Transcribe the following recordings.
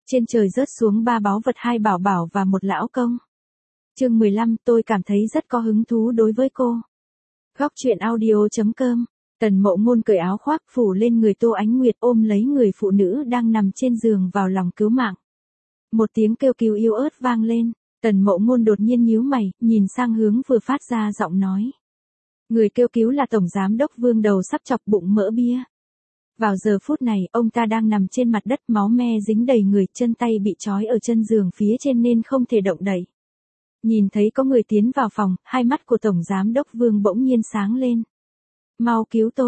Trên trời rớt xuống 3 báu vật, 2 bảo bảo và 1 lão công. Chương 15, tôi cảm thấy rất có hứng thú đối với cô. Góc truyện audio.com. Tần Mộ Ngôn cởi áo khoác phủ lên người Tô Ánh Nguyệt, ôm lấy người phụ nữ đang nằm trên giường vào lòng cứu mạng. Một tiếng kêu cứu yếu ớt vang lên, Tần Mộ Ngôn đột nhiên nhíu mày, nhìn sang hướng vừa phát ra giọng nói. Người kêu cứu là Tổng Giám đốc Vương, đầu sắp chọc, bụng mỡ bia. Vào giờ phút này, ông ta đang nằm trên mặt đất, máu me dính đầy người, chân tay bị trói ở chân giường phía trên nên không thể động đậy. Nhìn thấy có người tiến vào phòng, hai mắt của Tổng Giám đốc Vương bỗng nhiên sáng lên. Mau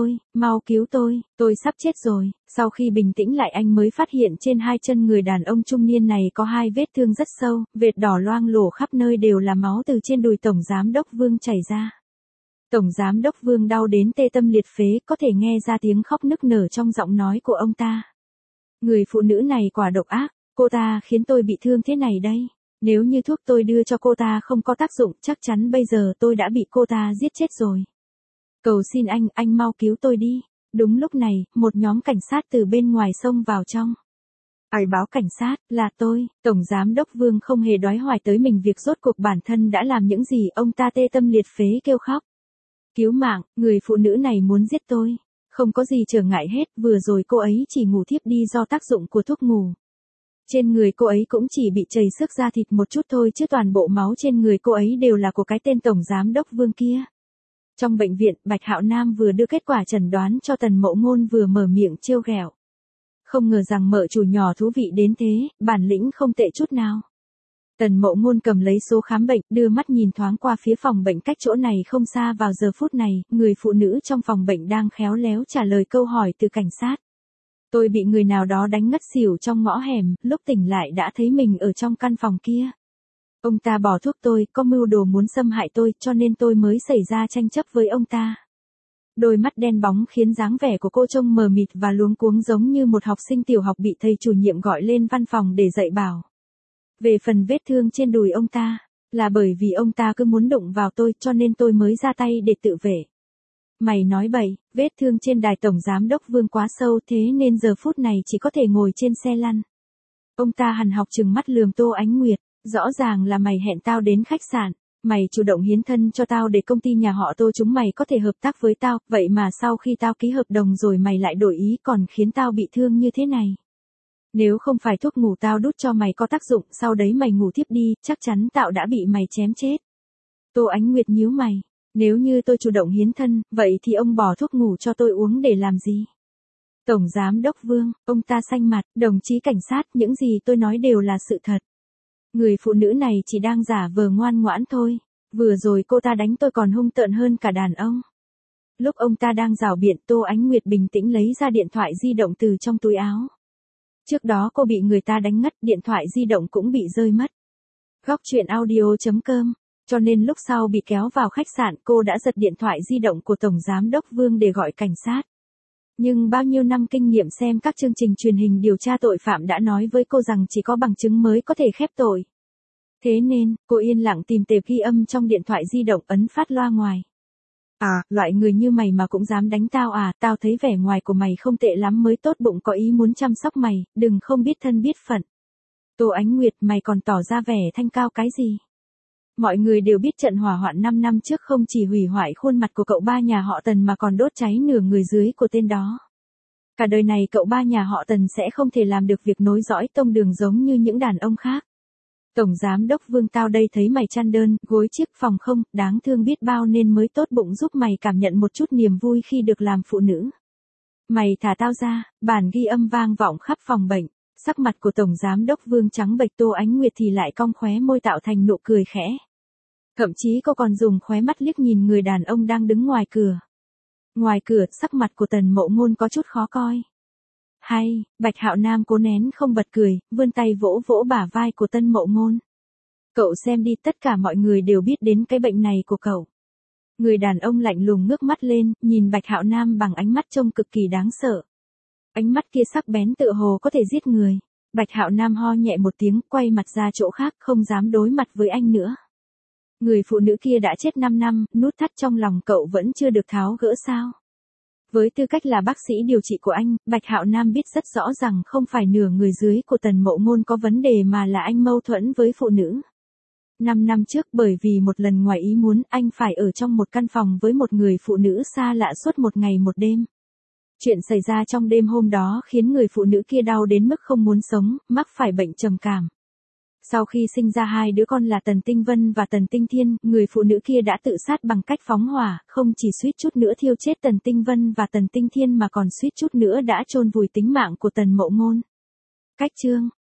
cứu tôi sắp chết rồi. Sau khi bình tĩnh lại, anh mới phát hiện trên hai chân người đàn ông trung niên này có 2 vết thương rất sâu, vệt đỏ loang lổ khắp nơi, đều là máu từ trên đùi Tổng Giám đốc Vương chảy ra. Tổng Giám đốc Vương đau đến tê tâm liệt phế, có thể nghe ra tiếng khóc nức nở trong giọng nói của ông ta. Người phụ nữ này quả độc ác, cô ta khiến tôi bị thương thế này đây. Nếu như thuốc tôi đưa cho cô ta không có tác dụng, chắc chắn bây giờ tôi đã bị cô ta giết chết rồi. Cầu xin anh mau cứu tôi đi. Đúng lúc này, một nhóm cảnh sát từ bên ngoài xông vào trong. Ai báo cảnh sát, là tôi. Tổng Giám đốc Vương không hề đoái hoài tới mình việc rốt cuộc bản thân đã làm những gì, ông ta tê tâm liệt phế kêu khóc. Cứu mạng, người phụ nữ này muốn giết tôi. Không có gì trở ngại hết, vừa rồi cô ấy chỉ ngủ thiếp đi do tác dụng của thuốc ngủ. Trên người cô ấy cũng chỉ bị chảy xước da thịt một chút thôi, chứ toàn bộ máu trên người cô ấy đều là của cái tên Tổng Giám đốc Vương kia. Trong bệnh viện, Bạch Hạo Nam vừa đưa kết quả chẩn đoán cho Tần Mộ Ngôn, vừa mở miệng trêu ghẹo. Không ngờ rằng mợ chủ nhỏ thú vị đến thế, bản lĩnh không tệ chút nào. Tần Mộ Ngôn cầm lấy số khám bệnh, đưa mắt nhìn thoáng qua phía phòng bệnh cách chỗ này không xa. Vào giờ phút này, người phụ nữ trong phòng bệnh đang khéo léo trả lời câu hỏi từ cảnh sát. Tôi bị người nào đó đánh ngất xỉu trong ngõ hẻm, lúc tỉnh lại đã thấy mình ở trong căn phòng kia. Ông ta bỏ thuốc tôi, có mưu đồ muốn xâm hại tôi, cho nên tôi mới xảy ra tranh chấp với ông ta. Đôi mắt đen bóng khiến dáng vẻ của cô trông mờ mịt và luống cuống, giống như một học sinh tiểu học bị thầy chủ nhiệm gọi lên văn phòng để dạy bảo. Về phần vết thương trên đùi ông ta, là bởi vì ông ta cứ muốn đụng vào tôi, cho nên tôi mới ra tay để tự vệ. Mày nói bậy, vết thương trên đài Tổng Giám đốc Vương quá sâu, thế nên giờ phút này chỉ có thể ngồi trên xe lăn. Ông ta hằn học trừng mắt lườm Tô Ánh Nguyệt. Rõ ràng là mày hẹn tao đến khách sạn, mày chủ động hiến thân cho tao để công ty nhà họ Tô chúng mày có thể hợp tác với tao, vậy mà sau khi tao ký hợp đồng rồi mày lại đổi ý, còn khiến tao bị thương như thế này. Nếu không phải thuốc ngủ tao đút cho mày có tác dụng, sau đấy mày ngủ thiếp đi, chắc chắn tao đã bị mày chém chết. Tô Ánh Nguyệt nhíu mày, nếu như tôi chủ động hiến thân, vậy thì ông bỏ thuốc ngủ cho tôi uống để làm gì? Tổng Giám đốc Vương, ông ta xanh mặt, đồng chí cảnh sát, những gì tôi nói đều là sự thật. Người phụ nữ này chỉ đang giả vờ ngoan ngoãn thôi, vừa rồi cô ta đánh tôi còn hung tợn hơn cả đàn ông. Lúc ông ta đang giảo biện, Tô Ánh Nguyệt bình tĩnh lấy ra điện thoại di động từ trong túi áo. Trước đó cô bị người ta đánh ngất, điện thoại di động cũng bị rơi mất. Góc truyện audio.com, cho nên lúc sau bị kéo vào khách sạn, cô đã giật điện thoại di động của Tổng Giám đốc Vương để gọi cảnh sát. Nhưng bao nhiêu năm kinh nghiệm xem các chương trình truyền hình điều tra tội phạm đã nói với cô rằng chỉ có bằng chứng mới có thể khép tội. Thế nên, cô yên lặng tìm tệp ghi âm trong điện thoại di động, ấn phát loa ngoài. Loại người như mày mà cũng dám đánh tao à, tao thấy vẻ ngoài của mày không tệ lắm mới tốt bụng có ý muốn chăm sóc mày, đừng không biết thân biết phận. Tô Ánh Nguyệt, mày còn tỏ ra vẻ thanh cao cái gì? Mọi người đều biết trận hỏa hoạn 5 năm trước không chỉ hủy hoại khuôn mặt của cậu ba nhà họ Tần mà còn đốt cháy nửa người dưới của tên đó. Cả đời này cậu ba nhà họ Tần sẽ không thể làm được việc nối dõi tông đường giống như những đàn ông khác. Tổng Giám đốc Vương, tao đây thấy mày chăn đơn, gối chiếc phòng không, đáng thương biết bao nên mới tốt bụng giúp mày cảm nhận một chút niềm vui khi được làm phụ nữ. Mày thả tao ra. Bản ghi âm vang vọng khắp phòng bệnh. Sắc mặt của Tổng Giám đốc Vương trắng bệch, Tô Ánh Nguyệt thì lại cong khóe môi tạo thành nụ cười khẽ. Thậm chí cô còn dùng khóe mắt liếc nhìn người đàn ông đang đứng ngoài cửa. Ngoài cửa, sắc mặt của Tần Mộ Ngôn có chút khó coi. Hay, Bạch Hạo Nam cố nén không bật cười, vươn tay vỗ vỗ bả vai của Tân Mộ Ngôn. Cậu xem đi, tất cả mọi người đều biết đến cái bệnh này của cậu. Người đàn ông lạnh lùng ngước mắt lên, nhìn Bạch Hạo Nam bằng ánh mắt trông cực kỳ đáng sợ. Ánh mắt kia sắc bén tựa hồ có thể giết người. Bạch Hạo Nam ho nhẹ một tiếng, quay mặt ra chỗ khác, không dám đối mặt với anh nữa. Người phụ nữ kia đã chết 5 năm, nút thắt trong lòng cậu vẫn chưa được tháo gỡ sao? Với tư cách là bác sĩ điều trị của anh, Bạch Hạo Nam biết rất rõ rằng không phải nửa người dưới của Tần Mộ Ngôn có vấn đề mà là anh mâu thuẫn với phụ nữ. 5 năm trước bởi vì một lần ngoài ý muốn anh phải ở trong một căn phòng với một người phụ nữ xa lạ suốt một ngày một đêm. Chuyện xảy ra trong đêm hôm đó khiến người phụ nữ kia đau đến mức không muốn sống, mắc phải bệnh trầm cảm. Sau khi sinh ra hai đứa con là Tần Tinh Vân và Tần Tinh Thiên, người phụ nữ kia đã tự sát bằng cách phóng hỏa, không chỉ suýt chút nữa thiêu chết Tần Tinh Vân và Tần Tinh Thiên mà còn suýt chút nữa đã chôn vùi tính mạng của Tần Mộ Ngôn. Cách chương